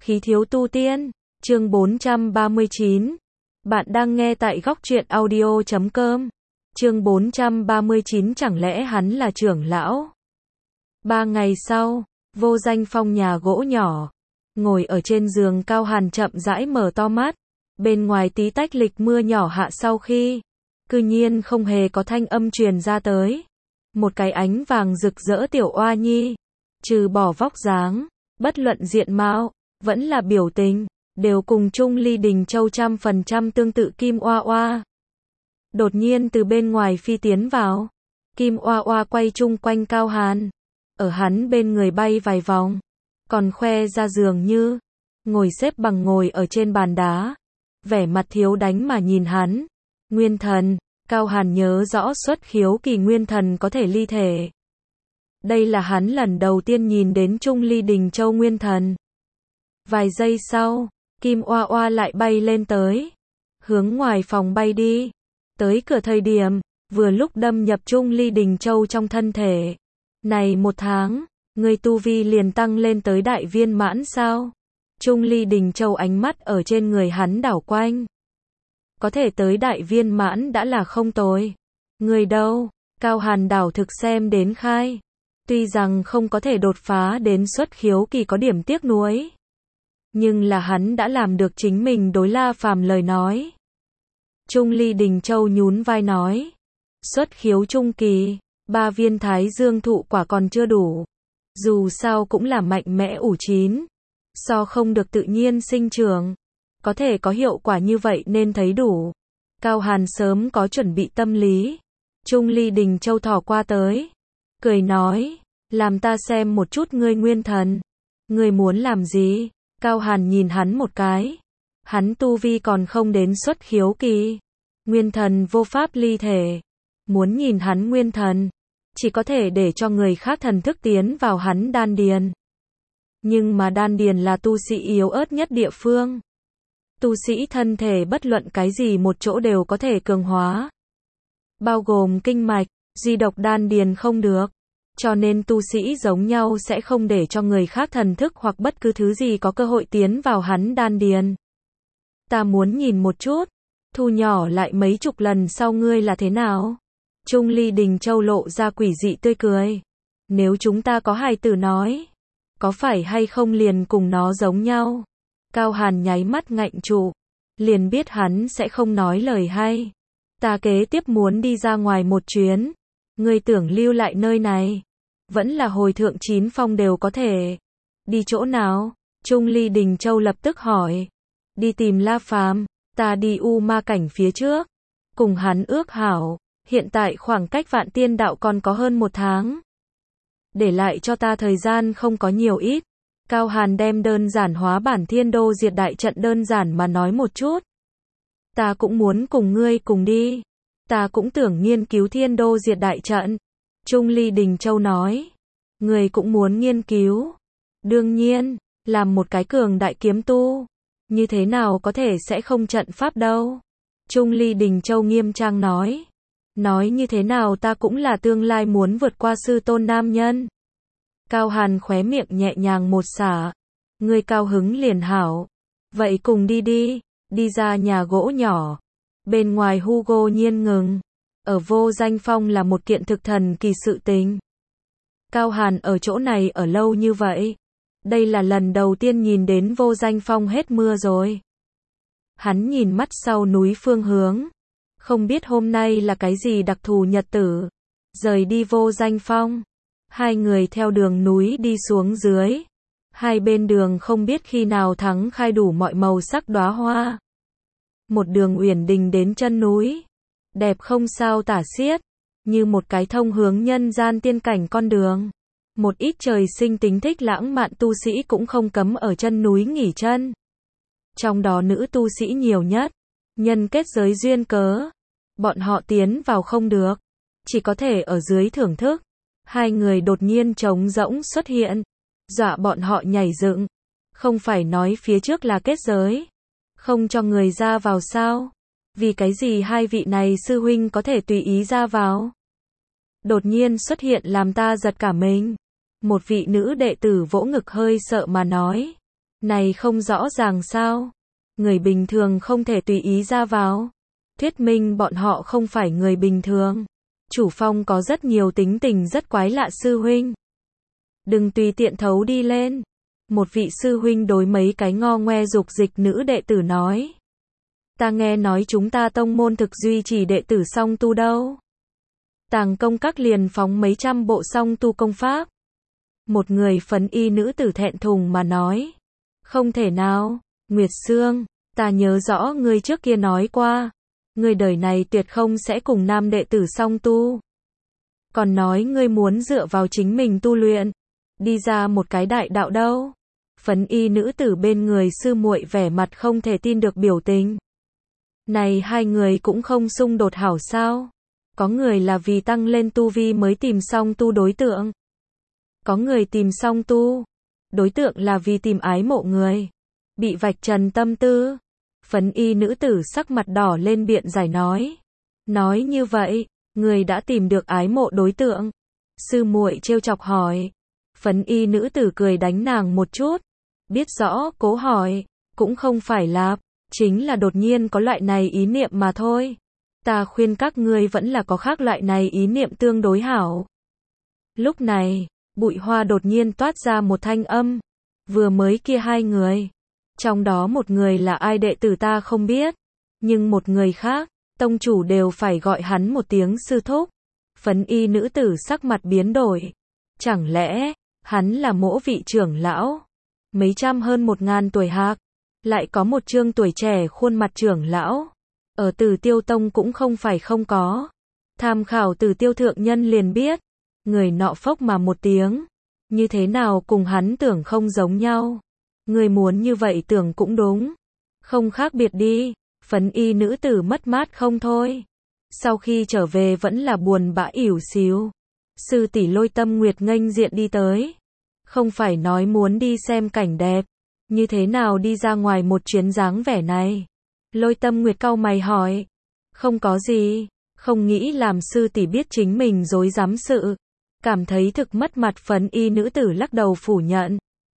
Khí thiếu tu tiên, chương 439. Bạn đang nghe tại góc truyện audio.com. Chương 439, chẳng lẽ hắn là trưởng lão? 3 ngày sau, Vô Danh Phong nhà gỗ nhỏ, ngồi ở trên giường Cao Hàn chậm rãi mở to mắt. Bên ngoài tí tách lịch mưa nhỏ hạ sau khi, cư nhiên không hề có thanh âm truyền ra tới. Một cái ánh vàng rực rỡ tiểu oa nhi, trừ bỏ vóc dáng, bất luận diện mạo, vẫn là biểu tình, đều cùng Trung Ly Đình Châu 100% tương tự Kim Oa Oa. Đột nhiên từ bên ngoài phi tiến vào, Kim Oa Oa quay chung quanh Cao Hàn, ở hắn bên người bay vài vòng, còn khoe ra dường như ngồi xếp bằng ngồi ở trên bàn đá, vẻ mặt thiếu đánh mà nhìn hắn. Nguyên thần, Cao Hàn nhớ rõ xuất khiếu kỳ nguyên thần có thể ly thể. Đây là hắn lần đầu tiên nhìn đến Trung Ly Đình Châu nguyên thần. Vài giây sau, Kim Oa Oa lại bay lên tới, hướng ngoài phòng bay đi. Tới cửa thời điểm, vừa lúc đâm nhập Trung Ly Đình Châu trong thân thể. Này 1 tháng, người tu vi liền tăng lên tới đại viên mãn sao? Trung Ly Đình Châu ánh mắt ở trên người hắn đảo quanh. Có thể tới đại viên mãn đã là không tồi. Người đâu? Cao Hàn đảo thực xem đến khai. Tuy rằng không có thể đột phá đến xuất khiếu kỳ có điểm tiếc nuối, nhưng là hắn đã làm được chính mình đối La Phàm lời nói. Trung Ly Đình Châu nhún vai nói, xuất khiếu trung kỳ, 3 viên thái dương thụ quả còn chưa đủ. Dù sao cũng là mạnh mẽ ủ chín, so không được tự nhiên sinh trưởng. Có thể có hiệu quả như vậy nên thấy đủ. Cao Hàn sớm có chuẩn bị tâm lý. Trung Ly Đình Châu thò qua tới, cười nói, làm ta xem một chút ngươi nguyên thần. Ngươi muốn làm gì? Cao Hàn nhìn hắn một cái. Hắn tu vi còn không đến xuất khiếu kỳ, nguyên thần vô pháp ly thể. Muốn nhìn hắn nguyên thần, chỉ có thể để cho người khác thần thức tiến vào hắn đan điền. Nhưng mà đan điền là tu sĩ yếu ớt nhất địa phương. Tu sĩ thân thể bất luận cái gì một chỗ đều có thể cường hóa, bao gồm kinh mạch, duy độc đan điền không được. Cho nên tu sĩ giống nhau sẽ không để cho người khác thần thức hoặc bất cứ thứ gì có cơ hội tiến vào hắn đan điền. Ta muốn nhìn một chút, thu nhỏ lại mấy chục lần sau ngươi là thế nào? Trung Ly Đình Châu lộ ra quỷ dị tươi cười. Nếu chúng ta có hài tử nói, có phải hay không liền cùng nó giống nhau? Cao Hàn nháy mắt ngạnh trụ, liền biết hắn sẽ không nói lời hay. Ta kế tiếp muốn đi ra ngoài một chuyến. Ngươi tưởng lưu lại nơi này, vẫn là hồi thượng 9 phong đều có thể. Đi chỗ nào? Trung Ly Đình Châu lập tức hỏi. Đi tìm La Phàm. Ta đi U Ma cảnh phía trước, cùng hắn ước hảo. Hiện tại khoảng cách Vạn Tiên đạo còn có hơn 1 tháng. Để lại cho ta thời gian không có nhiều ít. Cao Hàn đem đơn giản hóa bản Thiên Đô Diệt Đại Trận đơn giản mà nói một chút. Ta cũng muốn cùng ngươi cùng đi. Ta cũng tưởng nghiên cứu Thiên Đô Diệt Đại Trận. Trung Ly Đình Châu nói. Người cũng muốn nghiên cứu. Đương nhiên, làm một cái cường đại kiếm tu, như thế nào có thể sẽ không trận pháp đâu. Trung Ly Đình Châu nghiêm trang nói. Nói như thế nào ta cũng là tương lai muốn vượt qua sư tôn nam nhân. Cao Hàn khóe miệng nhẹ nhàng một xả. Người cao hứng liền hảo. Vậy cùng đi đi. Đi ra nhà gỗ nhỏ. Bên ngoài Hugo nhiên ngừng. Ở Vô Danh Phong là một kiện thực thần kỳ sự tình. Cao Hàn ở chỗ này ở lâu như vậy. Đây là lần đầu tiên nhìn đến Vô Danh Phong hết mưa rồi. Hắn nhìn mắt sau núi phương hướng. Không biết hôm nay là cái gì đặc thù nhật tử. Rời đi Vô Danh Phong. Hai người theo đường núi đi xuống dưới. Hai bên đường không biết khi nào thắng khai đủ mọi màu sắc đóa hoa. Một đường uyển đình đến chân núi, đẹp không sao tả xiết, như một cái thông hướng nhân gian tiên cảnh con đường. Một ít trời sinh tính thích lãng mạn tu sĩ cũng không cấm ở chân núi nghỉ chân. Trong đó nữ tu sĩ nhiều nhất, nhân kết giới duyên cớ, bọn họ tiến vào không được, chỉ có thể ở dưới thưởng thức. Hai người đột nhiên trống rỗng xuất hiện, dọa bọn họ nhảy dựng. Không phải nói phía trước là kết giới, không cho người ra vào sao? Vì cái gì hai vị này sư huynh có thể tùy ý ra vào? Đột nhiên xuất hiện làm ta giật cả mình. Một vị nữ đệ tử vỗ ngực hơi sợ mà nói. Này không rõ ràng sao? Người bình thường không thể tùy ý ra vào. Thuyết minh bọn họ không phải người bình thường. Chủ phong có rất nhiều tính tình rất quái lạ sư huynh. Đừng tùy tiện thấu đi lên. Một vị sư huynh đối mấy cái ngo ngoe dục dịch nữ đệ tử nói. Ta nghe nói chúng ta tông môn thực duy trì đệ tử song tu đâu. Tàng công các liền phóng mấy trăm bộ song tu công pháp. Một người phấn y nữ tử thẹn thùng mà nói. Không thể nào, Nguyệt Sương, ta nhớ rõ ngươi trước kia nói qua. Ngươi đời này tuyệt không sẽ cùng nam đệ tử song tu. Còn nói ngươi muốn dựa vào chính mình tu luyện. Đi ra một cái đại đạo đâu. Phấn y nữ tử bên người sư muội vẻ mặt không thể tin được biểu tình. Này hai người cũng không xung đột hảo sao? Có người là vì tăng lên tu vi mới tìm song tu đối tượng. Có người tìm song tu. Đối tượng là vì tìm ái mộ người. Bị vạch trần tâm tư. Phấn y nữ tử sắc mặt đỏ lên biện giải nói. Nói như vậy, người đã tìm được ái mộ đối tượng. Sư muội trêu chọc hỏi. Phấn y nữ tử cười đánh nàng một chút. Biết rõ, cố hỏi. Cũng không phải là, chính là đột nhiên có loại này ý niệm mà thôi. Ta khuyên các ngươi vẫn là có khác loại này ý niệm tương đối hảo. Lúc này, bụi hoa đột nhiên toát ra một thanh âm. Vừa mới kia hai người. Trong đó một người là ai đệ tử ta không biết. Nhưng một người khác, tông chủ đều phải gọi hắn một tiếng sư thúc. Phấn y nữ tử sắc mặt biến đổi. Chẳng lẽ, hắn là mỗ vị trưởng lão? Mấy trăm hơn 1000 tuổi hạc. Lại có một trương tuổi trẻ khuôn mặt trưởng lão. Ở Tử Tiêu Tông cũng không phải không có. Tham khảo Tử Tiêu thượng nhân liền biết. Người nọ phốc mà một tiếng. Như thế nào cùng hắn tưởng không giống nhau. Người muốn như vậy tưởng cũng đúng. Không khác biệt đi. Phấn y nữ tử mất mát không thôi. Sau khi trở về vẫn là buồn bã ỉu xìu. Sư tỷ Lôi Tâm Nguyệt nghênh diện đi tới. Không phải nói muốn đi xem cảnh đẹp. Như thế nào đi ra ngoài một chuyến dáng vẻ này? Lôi Tâm Nguyệt cau mày hỏi. Không có gì. Không nghĩ làm sư tỷ biết chính mình dối dám sự. Cảm thấy thực mất mặt. Phấn y nữ tử lắc đầu phủ nhận.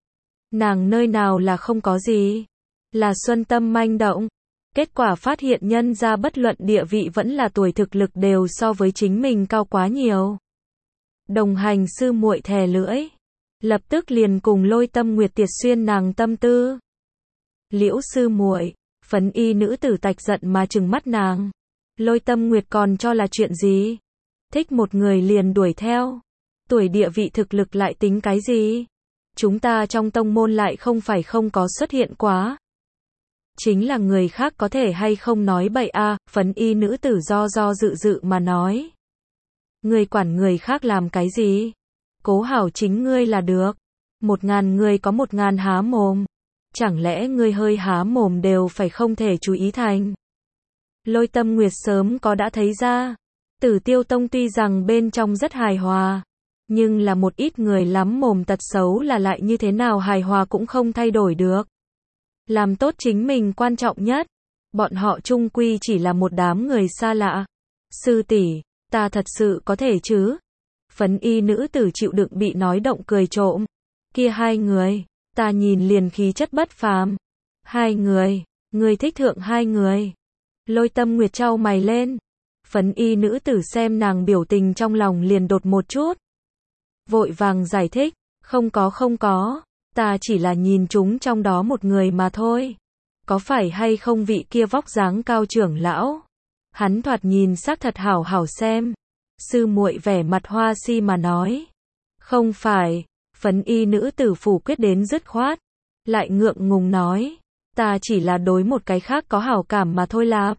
Nàng nơi nào là không có gì. Là xuân tâm manh động. Kết quả phát hiện nhân ra bất luận địa vị vẫn là tuổi thực lực đều so với chính mình cao quá nhiều. Đồng hành sư muội thè lưỡi. Lập tức liền cùng Lôi Tâm Nguyệt tiệt xuyên nàng tâm tư. Liễu sư muội. Phấn y nữ tử tạch giận mà trừng mắt nàng. Lôi Tâm Nguyệt còn cho là chuyện gì? Thích một người liền đuổi theo. Tuổi địa vị thực lực lại tính cái gì? Chúng ta trong tông môn lại không phải không có xuất hiện quá. Chính là người khác có thể hay không nói bậy a. Phấn y nữ tử do dự mà nói. Người quản người khác làm cái gì? Cố hảo chính ngươi là được. 1000 người có 1000 há mồm. Chẳng lẽ ngươi hơi há mồm đều phải không thể chú ý thành? Lôi Tâm Nguyệt sớm có đã thấy ra. Tử Tiêu Tông tuy rằng bên trong rất hài hòa. Nhưng là một ít người lắm mồm tật xấu là lại như thế nào hài hòa cũng không thay đổi được. Làm tốt chính mình quan trọng nhất. Bọn họ chung quy chỉ là một đám người xa lạ. Sư tỷ, ta thật sự có thể chứ? Phấn y nữ tử chịu đựng bị nói động cười trộm. Kia hai người, ta nhìn liền khí chất bất phàm. Hai người thích thượng hai người. Lôi Tâm Nguyệt chau mày lên. Phấn y nữ tử xem nàng biểu tình trong lòng liền đột một chút. Vội vàng giải thích, không có, ta chỉ là nhìn chúng trong đó một người mà thôi. Có phải hay không vị kia vóc dáng cao trưởng lão? Hắn thoạt nhìn xác thật hảo hảo xem. Sư muội vẻ mặt hoa si mà nói. Không phải, phấn y nữ tử phủ quyết đến dứt khoát. Lại ngượng ngùng nói, ta chỉ là đối một cái khác có hảo cảm mà thôi lạp.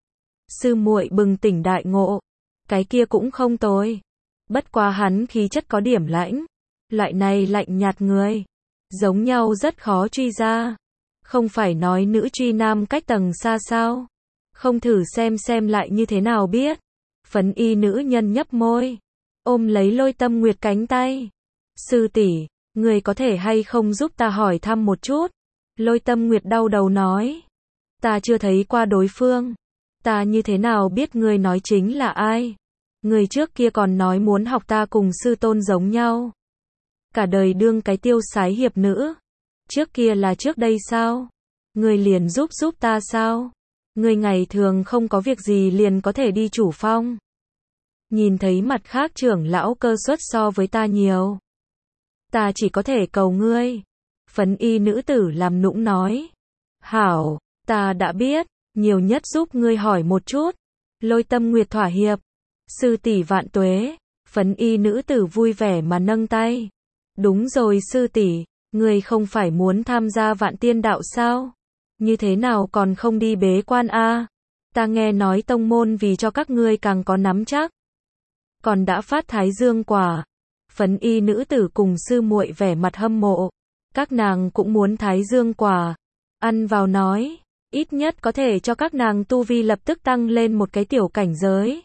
Sư muội bừng tỉnh đại ngộ. Cái kia cũng không tồi. Bất quá hắn khí chất có điểm lãnh. Loại này lạnh nhạt người. Giống nhau rất khó truy ra. Không phải nói nữ truy nam cách tầng xa sao? Không thử xem lại như thế nào biết. Phấn y nữ nhân nhấp môi. Ôm lấy Lôi Tâm Nguyệt cánh tay. Sư tỷ, người có thể hay không giúp ta hỏi thăm một chút? Lôi Tâm Nguyệt đau đầu nói. Ta chưa thấy qua đối phương. Ta như thế nào biết người nói chính là ai? Người trước kia còn nói muốn học ta cùng sư tôn giống nhau. Cả đời đương cái tiêu sái hiệp nữ. Trước kia là trước đây sao? Ngươi liền giúp ta sao? Ngươi ngày thường không có việc gì liền có thể đi chủ phong. Nhìn thấy mặt khác trưởng lão cơ suất so với ta nhiều. Ta chỉ có thể cầu ngươi. Phấn y nữ tử làm nũng nói. Hảo, ta đã biết, nhiều nhất giúp ngươi hỏi một chút. Lôi Tâm Nguyệt thỏa hiệp. Sư tỷ vạn tuế. Phấn y nữ tử vui vẻ mà nâng tay. Đúng rồi sư tỷ, ngươi không phải muốn tham gia Vạn Tiên đạo sao? Như thế nào còn không đi bế quan a? Ta nghe nói tông môn vì cho các ngươi càng có nắm chắc. Còn đã phát Thái Dương quả. Phấn y nữ tử cùng sư muội vẻ mặt hâm mộ. Các nàng cũng muốn Thái Dương quả. Ăn vào nói, ít nhất có thể cho các nàng tu vi lập tức tăng lên một cái tiểu cảnh giới.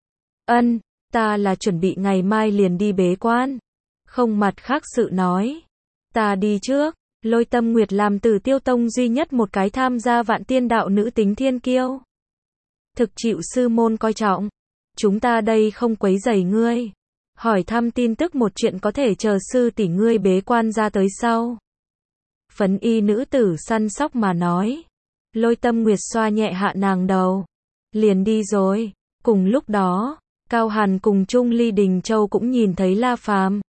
Ân, ta là chuẩn bị ngày mai liền đi bế quan. Không mặt khác sự nói. Ta đi trước. Lôi Tâm Nguyệt làm Tử Tiêu Tông duy nhất một cái tham gia Vạn Tiên đạo nữ tính thiên kiêu. Thực chịu sư môn coi trọng. Chúng ta đây không quấy rầy ngươi. Hỏi thăm tin tức một chuyện có thể chờ sư tỷ ngươi bế quan ra tới sau. Phấn y nữ tử săn sóc mà nói. Lôi Tâm Nguyệt xoa nhẹ hạ nàng đầu. Liền đi rồi. Cùng lúc đó, Cao Hàn cùng Trung Ly Đình Châu cũng nhìn thấy La Phàm.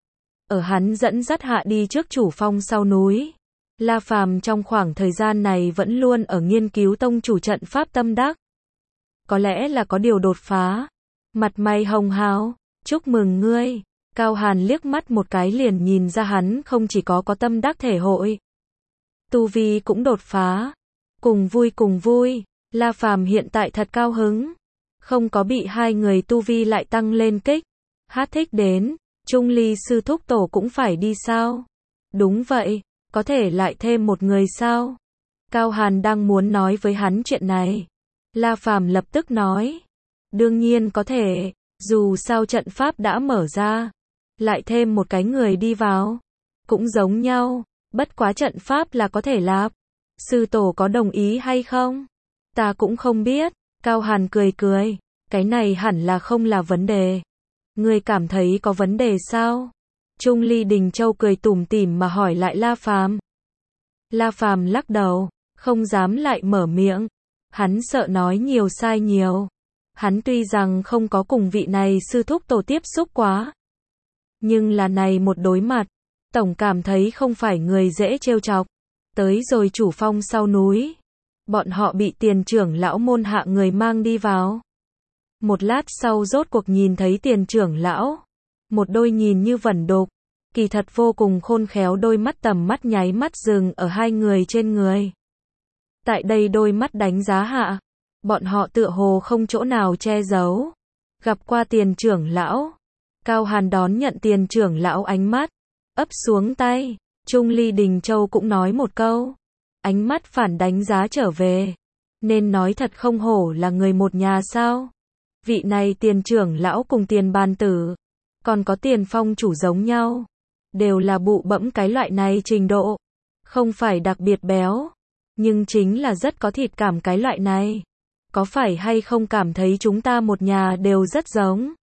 Ở hắn dẫn dắt hạ đi trước chủ phong sau núi. La Phàm trong khoảng thời gian này vẫn luôn ở nghiên cứu tông chủ trận pháp tâm đắc. Có lẽ là có điều đột phá. Mặt mày hồng hào, chúc mừng ngươi. Cao Hàn liếc mắt một cái liền nhìn ra hắn không chỉ có tâm đắc thể hội. Tu vi cũng đột phá. Cùng vui, La Phàm hiện tại thật cao hứng. Không có bị hai người tu vi lại tăng lên kích. Hát thích đến. Trung Ly sư thúc tổ cũng phải đi sao? Đúng vậy, có thể lại thêm một người sao? Cao Hàn đang muốn nói với hắn chuyện này. La Phàm lập tức nói. Đương nhiên có thể, dù sao trận pháp đã mở ra. Lại thêm một cái người đi vào. Cũng giống nhau, bất quá trận pháp là có thể lạp. Sư tổ có đồng ý hay không? Ta cũng không biết. Cao Hàn cười. Cái này hẳn là không là vấn đề. Ngươi cảm thấy có vấn đề sao? Trung Ly Đình Châu cười tủm tỉm mà hỏi lại La Phàm. La Phàm lắc đầu, không dám lại mở miệng. Hắn sợ nói nhiều sai nhiều. Hắn tuy rằng không có cùng vị này sư thúc tổ tiếp xúc quá. Nhưng là này một đối mặt, tổng cảm thấy không phải người dễ trêu chọc. Tới rồi chủ phong sau núi. Bọn họ bị Tiền trưởng lão môn hạ người mang đi vào. Một lát sau rốt cuộc nhìn thấy Tiền trưởng lão. Một đôi nhìn như vẩn đục, kỳ thật vô cùng khôn khéo đôi mắt tầm mắt nháy mắt dừng ở hai người trên người. Tại đây đôi mắt đánh giá hạ, bọn họ tựa hồ không chỗ nào che giấu. Gặp qua Tiền trưởng lão, Cao Hàn đón nhận Tiền trưởng lão ánh mắt, ấp xuống tay. Trung Ly Đình Châu cũng nói một câu, ánh mắt phản đánh giá trở về. Nên nói thật không hổ là người một nhà sao? Vị này Tiền trưởng lão cùng Tiền bàn tử, còn có Tiền phong chủ giống nhau, đều là bụ bẫm cái loại này trình độ, không phải đặc biệt béo, nhưng chính là rất có thịt cảm cái loại này. Có phải hay không cảm thấy chúng ta một nhà đều rất giống?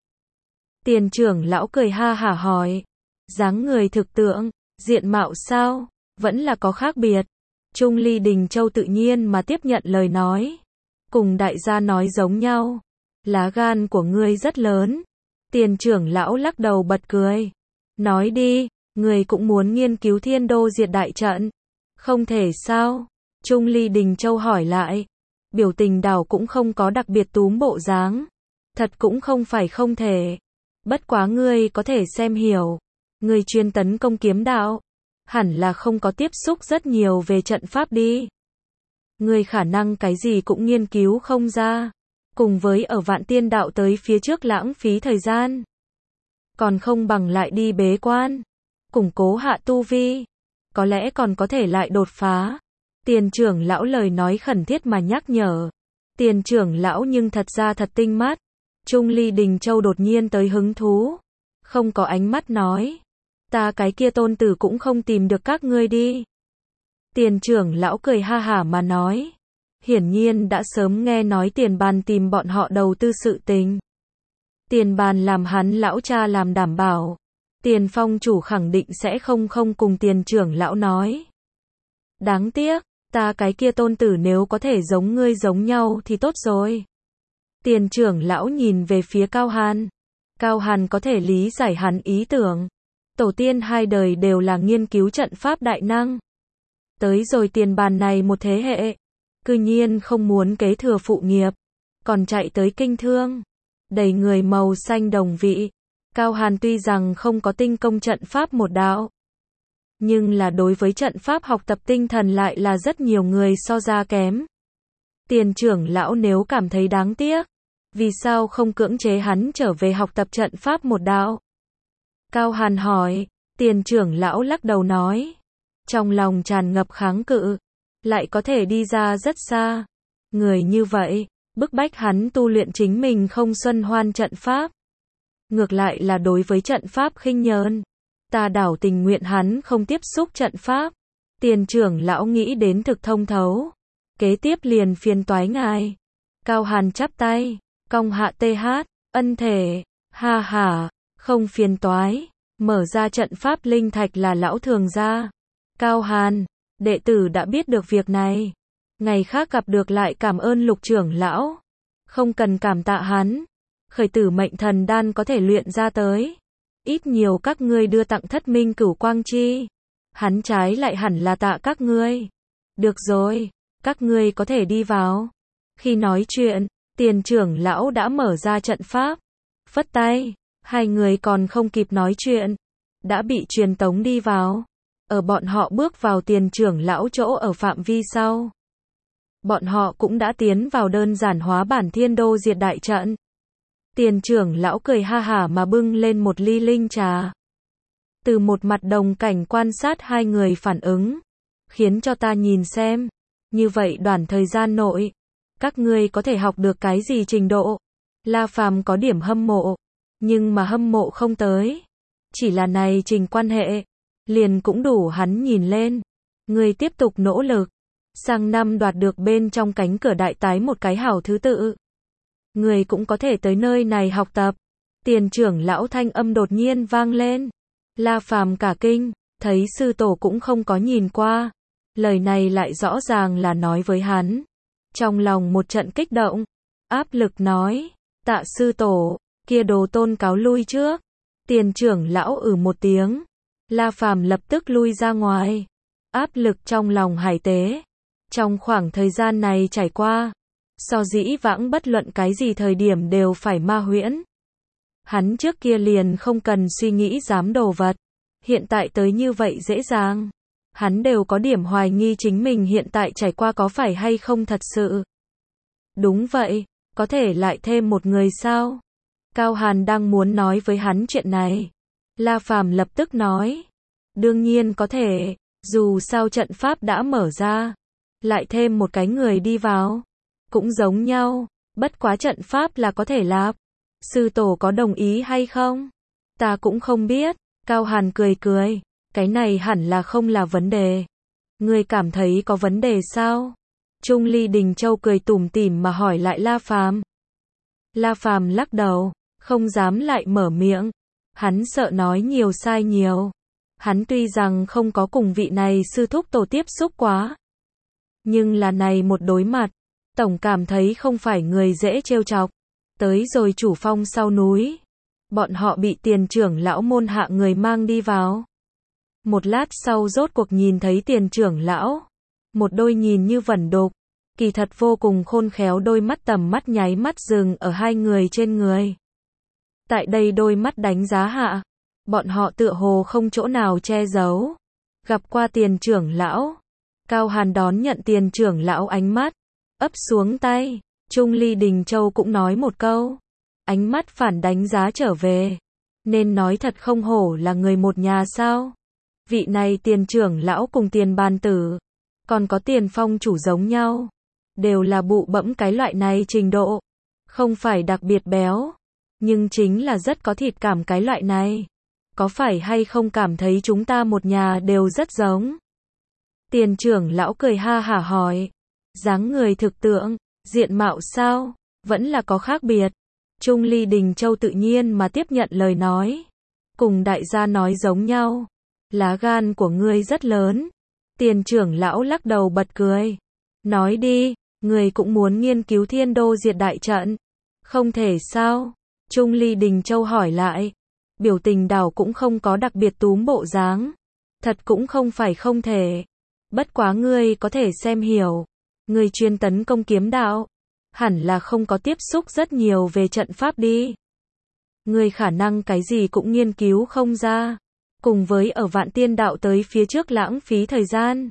Tiền trưởng lão cười ha hả hỏi, dáng người thực tượng, diện mạo sao, vẫn là có khác biệt. Trung Ly Đình Châu tự nhiên mà tiếp nhận lời nói, cùng đại gia nói giống nhau. Lá gan của ngươi rất lớn. Tiền trưởng lão lắc đầu bật cười. Nói đi, ngươi cũng muốn nghiên cứu Thiên Đô diệt đại trận. Không thể sao? Trung Ly Đình Châu hỏi lại. Biểu tình đảo cũng không có đặc biệt túm bộ dáng. Thật cũng không phải không thể. Bất quá ngươi có thể xem hiểu. Ngươi chuyên tấn công kiếm đạo. Hẳn là không có tiếp xúc rất nhiều về trận pháp đi. Ngươi khả năng cái gì cũng nghiên cứu không ra. Cùng với ở Vạn Tiên đạo tới phía trước lãng phí thời gian. Còn không bằng lại đi bế quan. Củng cố hạ tu vi. Có lẽ còn có thể lại đột phá. Tiền trưởng lão lời nói khẩn thiết mà nhắc nhở. Tiền trưởng lão nhưng thật ra thật tinh mắt. Trung Ly Đình Châu đột nhiên tới hứng thú. Không có ánh mắt nói. Ta cái kia tôn tử cũng không tìm được các ngươi đi. Tiền trưởng lão cười ha hả mà nói. Hiển nhiên đã sớm nghe nói Tiền bàn tìm bọn họ đầu tư sự tình. Tiền bàn làm hắn lão cha làm đảm bảo. Tiền phong chủ khẳng định sẽ không cùng Tiền trưởng lão nói. Đáng tiếc, ta cái kia tôn tử nếu có thể giống ngươi giống nhau thì tốt rồi. Tiền trưởng lão nhìn về phía Cao Hàn. Cao Hàn có thể lý giải hắn ý tưởng. Tổ tiên hai đời đều là nghiên cứu trận pháp đại năng. Tới rồi tiền bàn này một thế hệ. Cư nhiên không muốn kế thừa phụ nghiệp. Còn chạy tới kinh thương. Đầy người màu xanh đồng vị. Cao Hàn tuy rằng không có tinh công trận pháp một đạo. Nhưng là đối với trận pháp học tập tinh thần lại là rất nhiều người so ra kém. Tiền trưởng lão nếu cảm thấy đáng tiếc. Vì sao không cưỡng chế hắn trở về học tập trận pháp một đạo? Cao Hàn hỏi. Tiền trưởng lão lắc đầu nói. Trong lòng tràn ngập kháng cự. Lại có thể đi ra rất xa. Người như vậy, bức bách hắn tu luyện chính mình không xuân hoan trận pháp. Ngược lại là đối với trận pháp khinh nhờn. Ta đảo tình nguyện hắn không tiếp xúc trận pháp. Tiền trưởng lão nghĩ đến thực thông thấu. Kế tiếp liền phiền toái ngài. Cao Hàn chắp tay, cong hạ TH, ân thể, ha ha, không phiền toái. Mở ra trận pháp linh thạch là lão thường gia. Cao Hàn, đệ tử đã biết được việc này. Ngày khác gặp được lại cảm ơn Lục trưởng lão. Không cần cảm tạ hắn. Khởi tử mệnh thần đan có thể luyện ra tới. Ít nhiều các ngươi đưa tặng Thất Minh Cửu Quang Chi. Hắn trái lại hẳn là tạ các ngươi. Được rồi, các ngươi có thể đi vào. Khi nói chuyện, tiền trưởng lão đã mở ra trận pháp. Phất tay, hai người còn không kịp nói chuyện. Đã bị truyền tống đi vào. Ở bọn họ bước vào tiền trưởng lão chỗ ở phạm vi sau. Bọn họ cũng đã tiến vào đơn giản hóa bản thiên đô diệt đại trận. Tiền trưởng lão cười ha hả mà bưng lên một ly linh trà. Từ một mặt đồng cảnh quan sát hai người phản ứng. Khiến cho ta nhìn xem. Như vậy đoạn thời gian nội. Các ngươi có thể học được cái gì trình độ. La Phàm có điểm hâm mộ. Nhưng mà hâm mộ không tới. Chỉ là này trình quan hệ. Liền cũng đủ hắn nhìn lên. Ngươi tiếp tục nỗ lực. Sang năm đoạt được bên trong cánh cửa đại tái một cái hảo thứ tự. Người cũng có thể tới nơi này học tập. Tiền trưởng lão thanh âm đột nhiên vang lên. La Phàm cả kinh, thấy sư tổ cũng không có nhìn qua. Lời này lại rõ ràng là nói với hắn. Trong lòng một trận kích động, áp lực nói, tạ sư tổ, kia đồ tôn cáo lui trước. Tiền trưởng lão một tiếng. La Phàm lập tức lui ra ngoài. Áp lực trong lòng hải tế. Trong khoảng thời gian này trải qua. So dĩ vãng bất luận cái gì thời điểm đều phải ma huyễn. Hắn trước kia liền không cần suy nghĩ dám đồ vật. Hiện tại tới như vậy dễ dàng. Hắn đều có điểm hoài nghi chính mình hiện tại trải qua có phải hay không thật sự. Đúng vậy, có thể lại thêm một người sao? Cao Hàn đang muốn nói với hắn chuyện này. La Phàm lập tức nói. Đương nhiên có thể, dù sao trận pháp đã mở ra. Lại thêm một cái người đi vào. Cũng giống nhau, bất quá trận pháp là có thể lạp. Sư tổ có đồng ý hay không? Ta cũng không biết. Cao Hàn cười cười. Cái này hẳn là không là vấn đề. Ngươi cảm thấy có vấn đề sao? Trung Ly Đình Châu cười tủm tỉm mà hỏi lại La Phàm. La Phàm lắc đầu, không dám lại mở miệng. Hắn sợ nói nhiều sai nhiều. Hắn tuy rằng không có cùng vị này sư thúc tổ tiếp xúc quá. Nhưng là này một đối mặt. Tổng cảm thấy không phải người dễ trêu chọc. Tới rồi chủ phong sau núi. Bọn họ bị tiền trưởng lão môn hạ người mang đi vào. Một lát sau rốt cuộc nhìn thấy tiền trưởng lão. Một đôi nhìn như vẩn đục. Kỳ thật vô cùng khôn khéo đôi mắt tầm mắt nháy mắt dừng ở hai người trên người. Tại đây đôi mắt đánh giá hạ. Bọn họ tựa hồ không chỗ nào che giấu. Gặp qua tiền trưởng lão. Cao Hàn đón nhận tiền trưởng lão ánh mắt. Ấp xuống tay. Trung Ly Đình Châu cũng nói một câu. Ánh mắt phản đánh giá trở về. Nên nói thật không hổ là người một nhà sao. Vị này tiền trưởng lão cùng tiền bàn tử. Còn có tiền phong chủ giống nhau. Đều là bụ bẫm cái loại này trình độ. Không phải đặc biệt béo. Nhưng chính là rất có thịt cảm cái loại này. Có phải hay không cảm thấy chúng ta một nhà đều rất giống? Tiền trưởng lão cười ha hả hỏi. Dáng người thực tượng, diện mạo sao? Vẫn là có khác biệt. Trung Ly Đình Châu tự nhiên mà tiếp nhận lời nói. Cùng đại gia nói giống nhau. Lá gan của ngươi rất lớn. Tiền trưởng lão lắc đầu bật cười. Nói đi, người cũng muốn nghiên cứu Thiên Đô Diệt Đại Trận. Không thể sao? Trung Ly Đình Châu hỏi lại. Biểu tình đảo cũng không có đặc biệt túm bộ dáng. Thật cũng không phải không thể. Bất quá ngươi có thể xem hiểu. Ngươi chuyên tấn công kiếm đạo. Hẳn là không có tiếp xúc rất nhiều về trận pháp đi. Ngươi khả năng cái gì cũng nghiên cứu không ra. Cùng với ở Vạn Tiên Đạo tới phía trước lãng phí thời gian.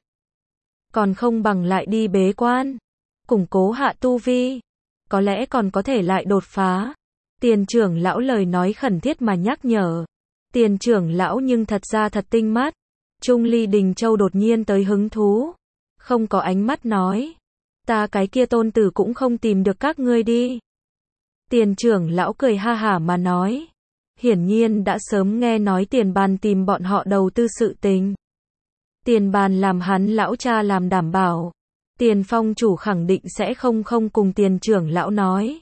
Còn không bằng lại đi bế quan. Củng cố hạ tu vi. Có lẽ còn có thể lại đột phá. Tiền trưởng lão lời nói khẩn thiết mà nhắc nhở. Tiền trưởng lão nhưng thật ra thật tinh mắt. Trung Ly Đình Châu đột nhiên tới hứng thú. Không có ánh mắt nói. Ta cái kia tôn tử cũng không tìm được các ngươi đi. Tiền trưởng lão cười ha hả mà nói. Hiển nhiên đã sớm nghe nói Tiền Bàn tìm bọn họ đầu tư sự tình. Tiền Bàn làm hắn lão cha làm đảm bảo. Tiền Phong chủ khẳng định sẽ không cùng tiền trưởng lão nói.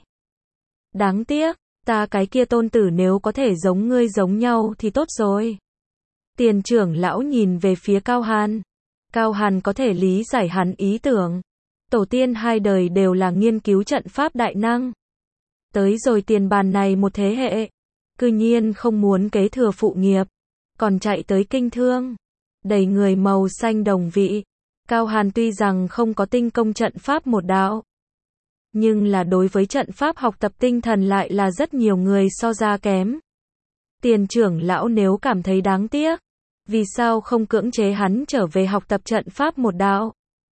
Đáng tiếc, ta cái kia tôn tử nếu có thể giống ngươi giống nhau thì tốt rồi. Tiền trưởng lão nhìn về phía Cao Hàn. Cao Hàn có thể lý giải hắn ý tưởng. Tổ tiên hai đời đều là nghiên cứu trận pháp đại năng. Tới rồi Tiền Bàn này một thế hệ. Cư nhiên không muốn kế thừa phụ nghiệp. Còn chạy tới kinh thương. Đầy người màu xanh đồng vị. Cao Hàn tuy rằng không có tinh công trận pháp một đạo. Nhưng là đối với trận pháp học tập tinh thần lại là rất nhiều người so ra kém. Tiền trưởng lão nếu cảm thấy đáng tiếc. Vì sao không cưỡng chế hắn trở về học tập trận pháp một đạo?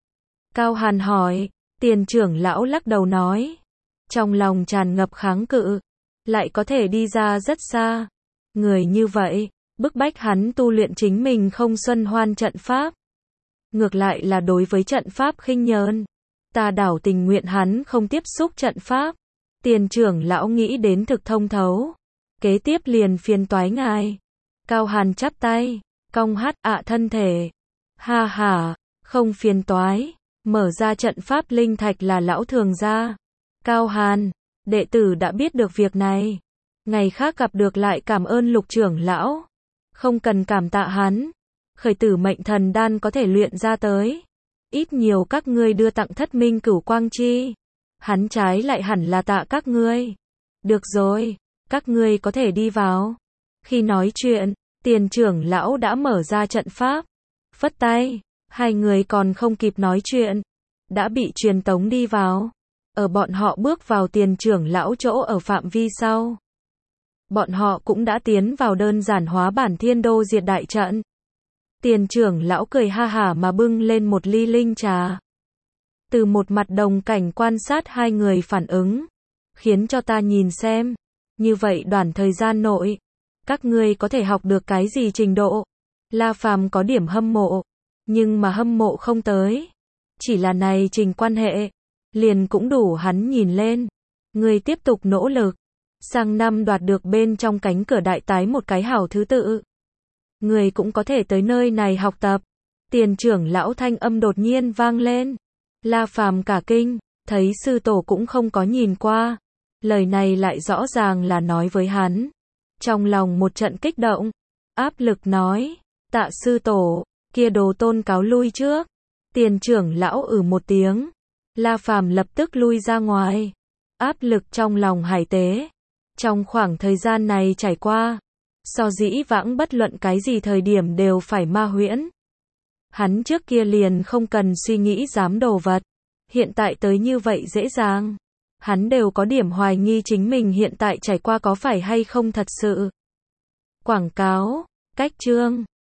Cao Hàn hỏi. Tiền trưởng lão lắc đầu nói. Trong lòng tràn ngập kháng cự. Lại có thể đi ra rất xa. Người như vậy, bức bách hắn tu luyện chính mình không xuân hoan trận pháp. Ngược lại là đối với trận pháp khinh nhờn. Ta đảo tình nguyện hắn không tiếp xúc trận pháp. Tiền trưởng lão nghĩ đến thực thông thấu. Kế tiếp liền phiền toái ngài. Cao Hàn chắp tay, cong hát ạ thân thể. Ha ha, không phiền toái. Mở ra trận pháp linh thạch là lão thường gia. Cao Hàn, đệ tử đã biết được việc này. Ngày khác gặp được lại cảm ơn Lục trưởng lão. Không cần cảm tạ hắn. Khởi tử mệnh thần đan có thể luyện ra tới. Ít nhiều các ngươi đưa tặng Thất Minh Cửu Quang Chi. Hắn trái lại hẳn là tạ các ngươi. Được rồi, các ngươi có thể đi vào. Khi nói chuyện, tiền trưởng lão đã mở ra trận pháp. Phất tay, hai người còn không kịp nói chuyện. Đã bị truyền tống đi vào. Ở bọn họ bước vào tiền trưởng lão chỗ ở phạm vi sau. Bọn họ cũng đã tiến vào đơn giản hóa bản Thiên Đô Diệt Đại Trận. Tiền trưởng lão cười ha hả mà bưng lên một ly linh trà. Từ một mặt đồng cảnh quan sát hai người phản ứng. Khiến cho ta nhìn xem. Như vậy đoạn thời gian nội. Các ngươi có thể học được cái gì trình độ. La Phàm có điểm hâm mộ. Nhưng mà hâm mộ không tới. Chỉ là này trình quan hệ. Liền cũng đủ hắn nhìn lên. Ngươi tiếp tục nỗ lực. Sang năm đoạt được bên trong cánh cửa đại tái một cái hảo thứ tự. Người cũng có thể tới nơi này học tập. Tiền trưởng lão thanh âm đột nhiên vang lên. La Phàm cả kinh, thấy sư tổ cũng không có nhìn qua. Lời này lại rõ ràng là nói với hắn. Trong lòng một trận kích động, áp lực nói, tạ sư tổ, kia đồ tôn cáo lui trước. Tiền trưởng lão một tiếng. La Phàm lập tức lui ra ngoài. Áp lực trong lòng hải tế. Trong khoảng thời gian này trải qua. So dĩ vãng bất luận cái gì thời điểm đều phải ma huyễn. Hắn trước kia liền không cần suy nghĩ dám đồ vật. Hiện tại tới như vậy dễ dàng. Hắn đều có điểm hoài nghi chính mình hiện tại trải qua có phải hay không thật sự. Quảng cáo, cách chương.